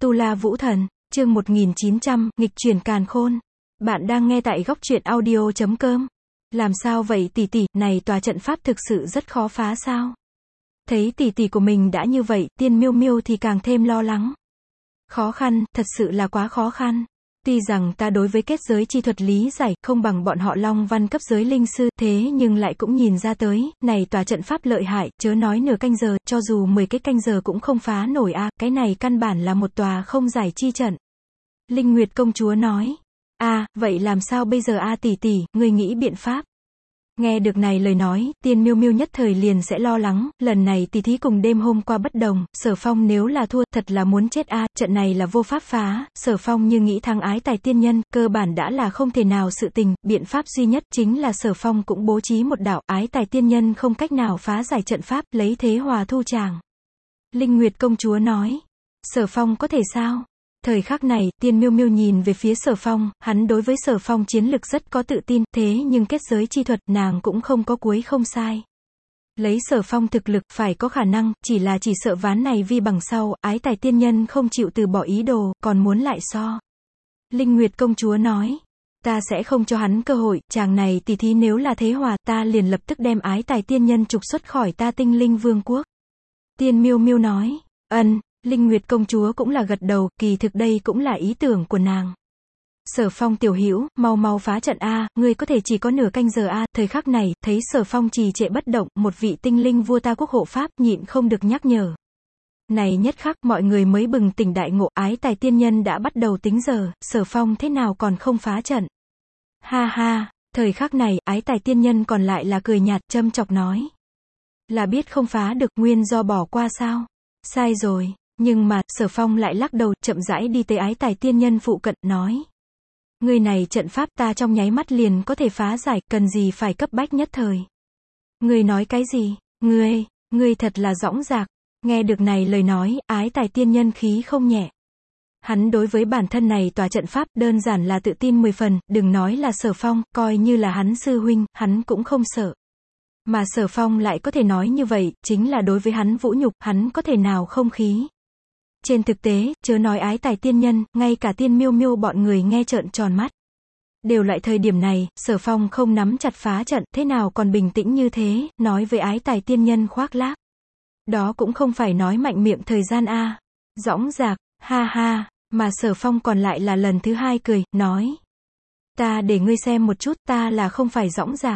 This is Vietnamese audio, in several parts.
Tu La Vũ Thần, chương 1900, nghịch chuyển càn khôn. Bạn đang nghe tại góc truyện audio.com. Làm sao vậy tỷ tỷ, này tòa trận pháp thực sự rất khó phá sao? Thấy tỷ tỷ của mình đã như vậy, Tiên Miêu Miêu thì càng thêm lo lắng. Khó khăn, thật sự là quá khó khăn. Tuy rằng ta đối với kết giới chi thuật lý giải không bằng bọn họ Long Văn cấp giới linh sư, thế nhưng lại cũng nhìn ra tới, này tòa trận pháp lợi hại, chớ nói nửa canh giờ, cho dù 10 cái canh giờ cũng không phá nổi a, cái này căn bản là một tòa không giải chi trận. Linh Nguyệt công chúa nói, vậy làm sao bây giờ a tỷ tỷ, ngươi nghĩ biện pháp. Nghe được này lời nói, Tiên Miêu Miêu nhất thời liền sẽ lo lắng, lần này tỷ thí cùng đêm hôm qua bất đồng, Sở Phong nếu là thua, thật là muốn chết a, trận này là vô pháp phá, Sở Phong như nghĩ thắng Ái Tài Tiên Nhân, cơ bản đã là không thể nào sự tình, biện pháp duy nhất chính là Sở Phong cũng bố trí một đạo, Ái Tài Tiên Nhân không cách nào phá giải trận pháp, lấy thế hòa thu tràng. Linh Nguyệt công chúa nói, Sở Phong có thể sao? Thời khắc này, Tiên Miêu Miêu nhìn về phía Sở Phong, hắn đối với Sở Phong chiến lực rất có tự tin, thế nhưng kết giới chi thuật, nàng cũng không có cuối không sai. Lấy Sở Phong thực lực, phải có khả năng, chỉ sợ ván này vi bằng sau, Ái Tài Tiên Nhân không chịu từ bỏ ý đồ, còn muốn lại so. Linh Nguyệt công chúa nói, ta sẽ không cho hắn cơ hội, chàng này tỷ thí nếu là thế hòa, ta liền lập tức đem Ái Tài Tiên Nhân trục xuất khỏi ta Tinh Linh Vương quốc. Tiên Miêu Miêu nói, Linh Nguyệt công chúa cũng là gật đầu, kỳ thực đây cũng là ý tưởng của nàng. Sở Phong tiểu hữu, mau mau phá trận a, ngươi có thể chỉ có nửa canh giờ a. Thời khắc này, thấy Sở Phong trì trệ bất động, một vị tinh linh vua ta quốc hộ pháp, nhịn không được nhắc nhở. Này nhất khắc, mọi người mới bừng tỉnh đại ngộ, Ái Tài Tiên Nhân đã bắt đầu tính giờ, Sở Phong thế nào còn không phá trận. Ha ha, thời khắc này, Ái Tài Tiên Nhân còn lại là cười nhạt, châm chọc nói. Là biết không phá được, nguyên do bỏ qua sao? Sai rồi. Nhưng mà, Sở Phong lại lắc đầu, chậm rãi đi tới Ái Tài Tiên Nhân phụ cận, nói. Người này trận pháp ta trong nháy mắt liền có thể phá giải, cần gì phải cấp bách nhất thời. Người nói cái gì? Ngươi thật là dõng dạc. Nghe được này lời nói, Ái Tài Tiên Nhân khí không nhẹ. Hắn đối với bản thân này tòa trận pháp, đơn giản là tự tin 10 phần, đừng nói là Sở Phong, coi như là hắn sư huynh, hắn cũng không sợ. Mà Sở Phong lại có thể nói như vậy, chính là đối với hắn vũ nhục, hắn có thể nào không khí. Trên thực tế, chớ nói Ái Tài Tiên Nhân, ngay cả Tiên Miêu Miêu bọn người nghe trợn tròn mắt. Đều lại thời điểm này, Sở Phong không nắm chặt phá trận, thế nào còn bình tĩnh như thế, nói với Ái Tài Tiên Nhân khoác lác. Đó cũng không phải nói mạnh miệng thời gian a. Dõng dạc, ha ha, mà Sở Phong còn lại là lần thứ hai cười, nói. Ta để ngươi xem một chút, ta là không phải dõng dạc.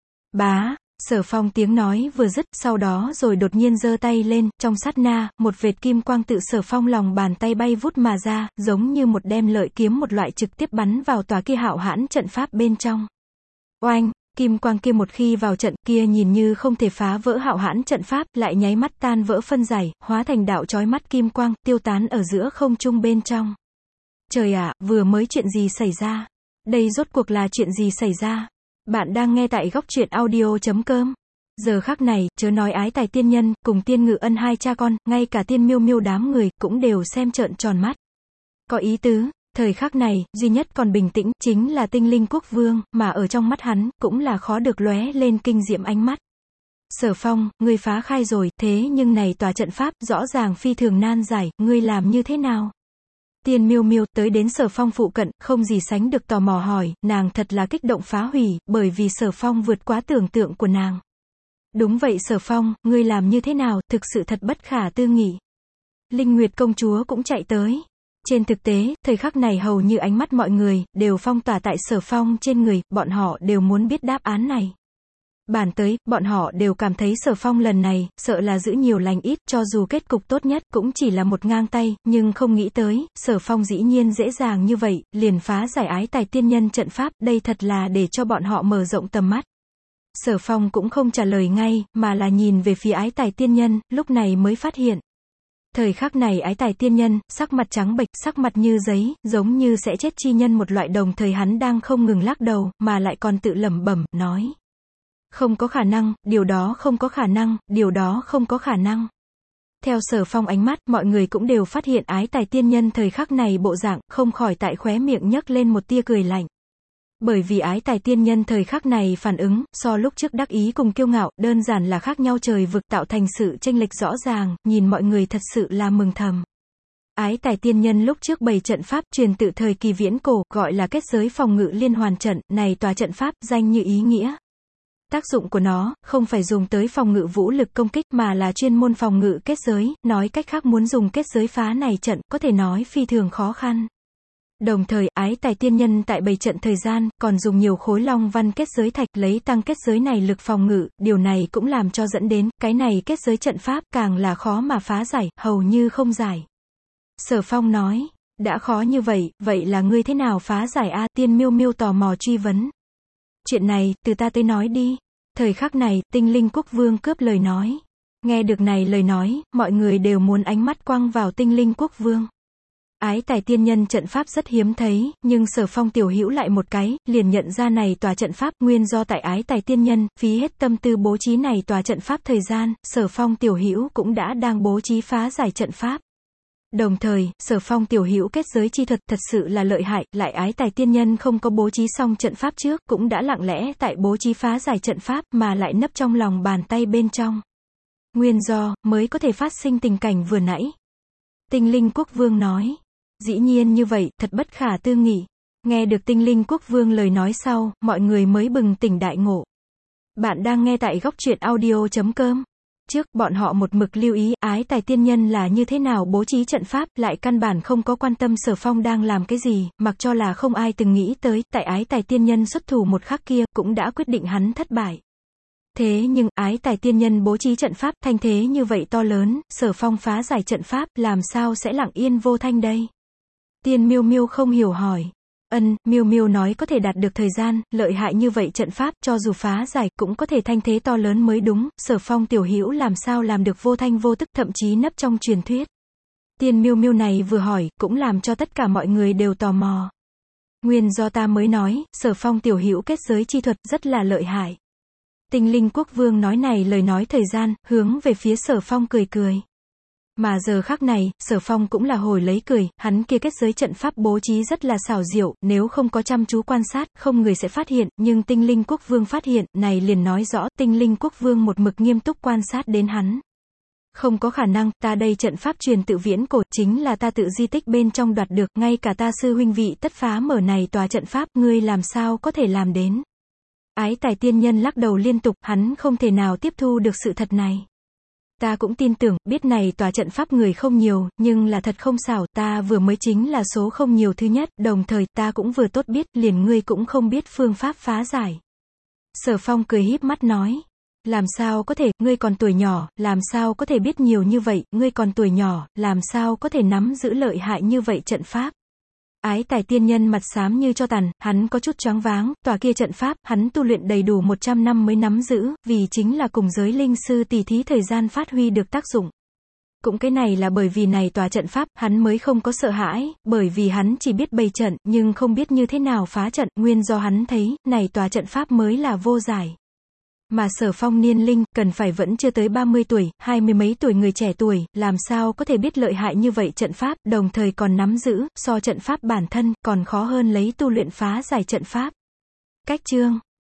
Bá. Sở Phong tiếng nói vừa dứt, sau đó rồi đột nhiên giơ tay lên, trong sát na, một vệt kim quang tự Sở Phong lòng bàn tay bay vút mà ra, giống như một đem lợi kiếm một loại trực tiếp bắn vào tòa kia hạo hãn trận pháp bên trong. Oanh, kim quang kia một khi vào trận kia nhìn như không thể phá vỡ hạo hãn trận pháp, lại nháy mắt tan vỡ phân giải, hóa thành đạo chói mắt kim quang, tiêu tán ở giữa không trung bên trong. Trời ạ, vừa mới chuyện gì xảy ra? Đây rốt cuộc là chuyện gì xảy ra? Bạn đang nghe tại góc truyện audio.com. Giờ khắc này, chớ nói Ái Tài Tiên Nhân, cùng Tiên Ngự Ân hai cha con, ngay cả Tiên Miêu Miêu đám người, cũng đều xem trợn tròn mắt. Có ý tứ, thời khắc này, duy nhất còn bình tĩnh, chính là Tinh Linh Quốc Vương, mà ở trong mắt hắn, cũng là khó được lóe lên kinh diệm ánh mắt. Sở Phong, ngươi phá khai rồi, thế nhưng này tòa trận pháp, rõ ràng phi thường nan giải, ngươi làm như thế nào? Tiên Miêu Miêu tới đến Sở Phong phụ cận, không gì sánh được tò mò hỏi, nàng thật là kích động phá hủy, bởi vì Sở Phong vượt quá tưởng tượng của nàng. Đúng vậy Sở Phong, ngươi làm như thế nào, thực sự thật bất khả tư nghị. Linh Nguyệt công chúa cũng chạy tới. Trên thực tế, thời khắc này hầu như ánh mắt mọi người, đều phong tỏa tại Sở Phong trên người, bọn họ đều muốn biết đáp án này. Bản tới, bọn họ đều cảm thấy Sở Phong lần này, sợ là giữ nhiều lành ít, cho dù kết cục tốt nhất, cũng chỉ là một ngang tay, nhưng không nghĩ tới, Sở Phong dĩ nhiên dễ dàng như vậy, liền phá giải Ái Tài Tiên Nhân trận pháp, đây thật là để cho bọn họ mở rộng tầm mắt. Sở Phong cũng không trả lời ngay, mà là nhìn về phía Ái Tài Tiên Nhân, lúc này mới phát hiện. Thời khắc này Ái Tài Tiên Nhân, sắc mặt trắng bệch, sắc mặt như giấy, giống như sẽ chết chi nhân một loại, đồng thời hắn đang không ngừng lắc đầu, mà lại còn tự lẩm bẩm, nói. Không có khả năng, điều đó không có khả năng, điều đó không có khả năng. Theo Sở Phong ánh mắt, mọi người cũng đều phát hiện Ái Tài Tiên Nhân thời khắc này bộ dạng, không khỏi tại khóe miệng nhấc lên một tia cười lạnh. Bởi vì Ái Tài Tiên Nhân thời khắc này phản ứng, so lúc trước đắc ý cùng kiêu ngạo, đơn giản là khác nhau trời vực, tạo thành sự chênh lệch rõ ràng, nhìn mọi người thật sự là mừng thầm. Ái Tài Tiên Nhân lúc trước bày trận pháp truyền tự thời kỳ viễn cổ, gọi là kết giới phòng ngự liên hoàn trận, này tòa trận pháp, danh như ý nghĩa. Tác dụng của nó, không phải dùng tới phòng ngự vũ lực công kích mà là chuyên môn phòng ngự kết giới, nói cách khác muốn dùng kết giới phá này trận, có thể nói phi thường khó khăn. Đồng thời, Ái Tài Tiên Nhân tại bày trận thời gian, còn dùng nhiều khối long văn kết giới thạch lấy tăng kết giới này lực phòng ngự, điều này cũng làm cho dẫn đến, cái này kết giới trận pháp càng là khó mà phá giải, hầu như không giải. Sở Phong nói, đã khó như vậy, vậy là ngươi thế nào phá giải a? Tiên Miêu Miêu tò mò truy vấn. Chuyện này, từ ta tới nói đi. Thời khắc này, Tinh Linh Quốc Vương cướp lời nói. Nghe được này lời nói, mọi người đều muốn ánh mắt quăng vào Tinh Linh Quốc Vương. Ái Tài Tiên Nhân trận pháp rất hiếm thấy, nhưng Sở Phong tiểu hữu lại một cái, liền nhận ra này tòa trận pháp, nguyên do tại Ái Tài Tiên Nhân, phí hết tâm tư bố trí này tòa trận pháp thời gian, Sở Phong tiểu hữu cũng đã đang bố trí phá giải trận pháp. Đồng thời, Sở Phong tiểu hữu kết giới chi thuật thật sự là lợi hại, lại Ái Tài Tiên Nhân không có bố trí xong trận pháp trước, cũng đã lặng lẽ tại bố trí phá giải trận pháp, mà lại nấp trong lòng bàn tay bên trong. Nguyên do, mới có thể phát sinh tình cảnh vừa nãy. Tinh Linh Quốc Vương nói. Dĩ nhiên như vậy, thật bất khả tư nghị. Nghe được Tinh Linh Quốc Vương lời nói sau, mọi người mới bừng tỉnh đại ngộ. Bạn đang nghe tại góc truyện audio.com. Trước, bọn họ một mực lưu ý, Ái Tài Tiên Nhân là như thế nào bố trí trận pháp, lại căn bản không có quan tâm Sở Phong đang làm cái gì, mặc cho là không ai từng nghĩ tới, tại Ái Tài Tiên Nhân xuất thủ một khắc kia, cũng đã quyết định hắn thất bại. Thế nhưng, Ái Tài Tiên Nhân bố trí trận pháp, thanh thế như vậy to lớn, Sở Phong phá giải trận pháp, làm sao sẽ lặng yên vô thanh đây? Tiên Miêu Miêu không hiểu hỏi. Miêu Miêu nói có thể đạt được thời gian, lợi hại như vậy trận pháp, cho dù phá giải, cũng có thể thanh thế to lớn mới đúng, Sở Phong tiểu hữu làm sao làm được vô thanh vô tức, thậm chí nấp trong truyền thuyết. Tiên Miêu Miêu này vừa hỏi, cũng làm cho tất cả mọi người đều tò mò. Nguyên do ta mới nói, Sở Phong tiểu hữu kết giới chi thuật rất là lợi hại. Tinh Linh Quốc Vương nói này lời nói thời gian, hướng về phía Sở Phong cười cười. Mà giờ khắc này, Sở Phong cũng là hồi lấy cười, hắn kia kết giới trận pháp bố trí rất là xảo diệu, nếu không có chăm chú quan sát, không người sẽ phát hiện, nhưng Tinh Linh Quốc Vương phát hiện, này liền nói rõ, Tinh Linh Quốc Vương một mực nghiêm túc quan sát đến hắn. Không có khả năng, ta đây trận pháp truyền tự viễn cổ, chính là ta tự di tích bên trong đoạt được, ngay cả ta sư huynh vị tất phá mở này tòa trận pháp, ngươi làm sao có thể làm đến. Ái Tài Tiên Nhân lắc đầu liên tục, hắn không thể nào tiếp thu được sự thật này. Ta cũng tin tưởng, biết này tòa trận pháp người không nhiều, nhưng là thật không xảo, ta vừa mới chính là số không nhiều thứ nhất, đồng thời ta cũng vừa tốt biết, liền ngươi cũng không biết phương pháp phá giải. Sở Phong cười híp mắt nói, làm sao có thể, ngươi còn tuổi nhỏ, làm sao có thể biết nhiều như vậy, ngươi còn tuổi nhỏ, làm sao có thể nắm giữ lợi hại như vậy trận pháp. Ái Tài Tiên Nhân mặt xám như cho tàn, hắn có chút choáng váng, tòa kia trận pháp, hắn tu luyện đầy đủ 100 năm mới nắm giữ, vì chính là cùng giới linh sư tỉ thí thời gian phát huy được tác dụng. Cũng cái này là bởi vì này tòa trận pháp, hắn mới không có sợ hãi, bởi vì hắn chỉ biết bày trận, nhưng không biết như thế nào phá trận, nguyên do hắn thấy, này tòa trận pháp mới là vô giải. Mà Sở Phong niên linh, cần phải vẫn chưa tới 30 tuổi, 20 mấy tuổi người trẻ tuổi, làm sao có thể biết lợi hại như vậy trận pháp, đồng thời còn nắm giữ, so trận pháp bản thân, còn khó hơn lấy tu luyện phá giải trận pháp. Cách chương